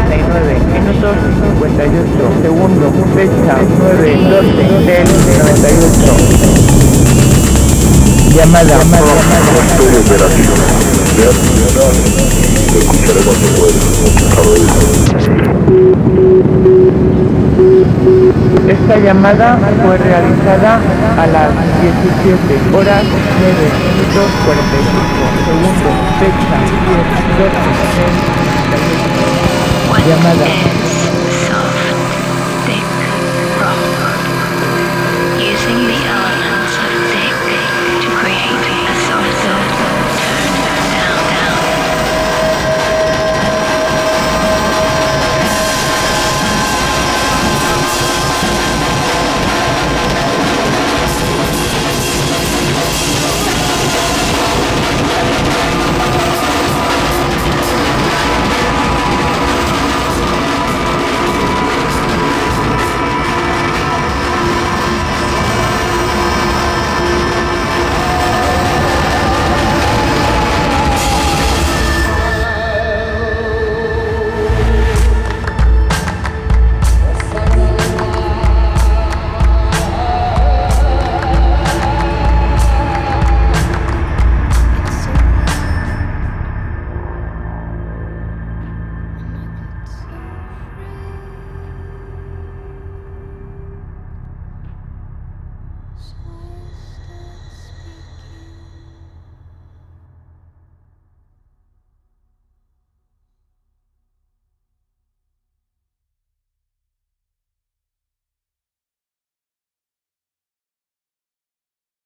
49 minutos 58 segundos, fecha 9/12 del 98. Llamada. Todo operativo. Ya, te escucharé cuando pueda. Hasta luego. Esta llamada fue realizada a las 17 horas 9 minutos 45 segundos, fecha 10/12 del 98. Llamada. Soft, thick rock using the